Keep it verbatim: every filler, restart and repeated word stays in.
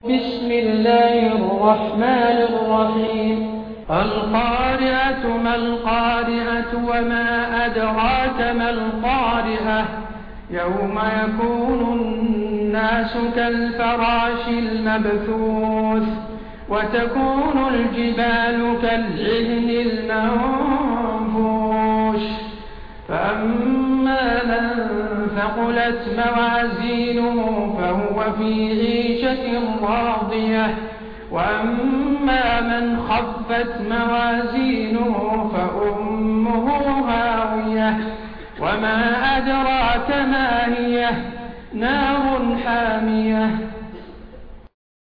بسم الله الرحمن الرحيم القارعة ما القارعة وما أدراك ما القارعة يوم يكون الناس كالفراش المبثوث وتكون الجبال كالعهن المنفوش فأما من ثقلت موازينه فهو في عيشة راضية وأما من خفت موازينه فأمه هاوية وما أدراك ما هي نار حامية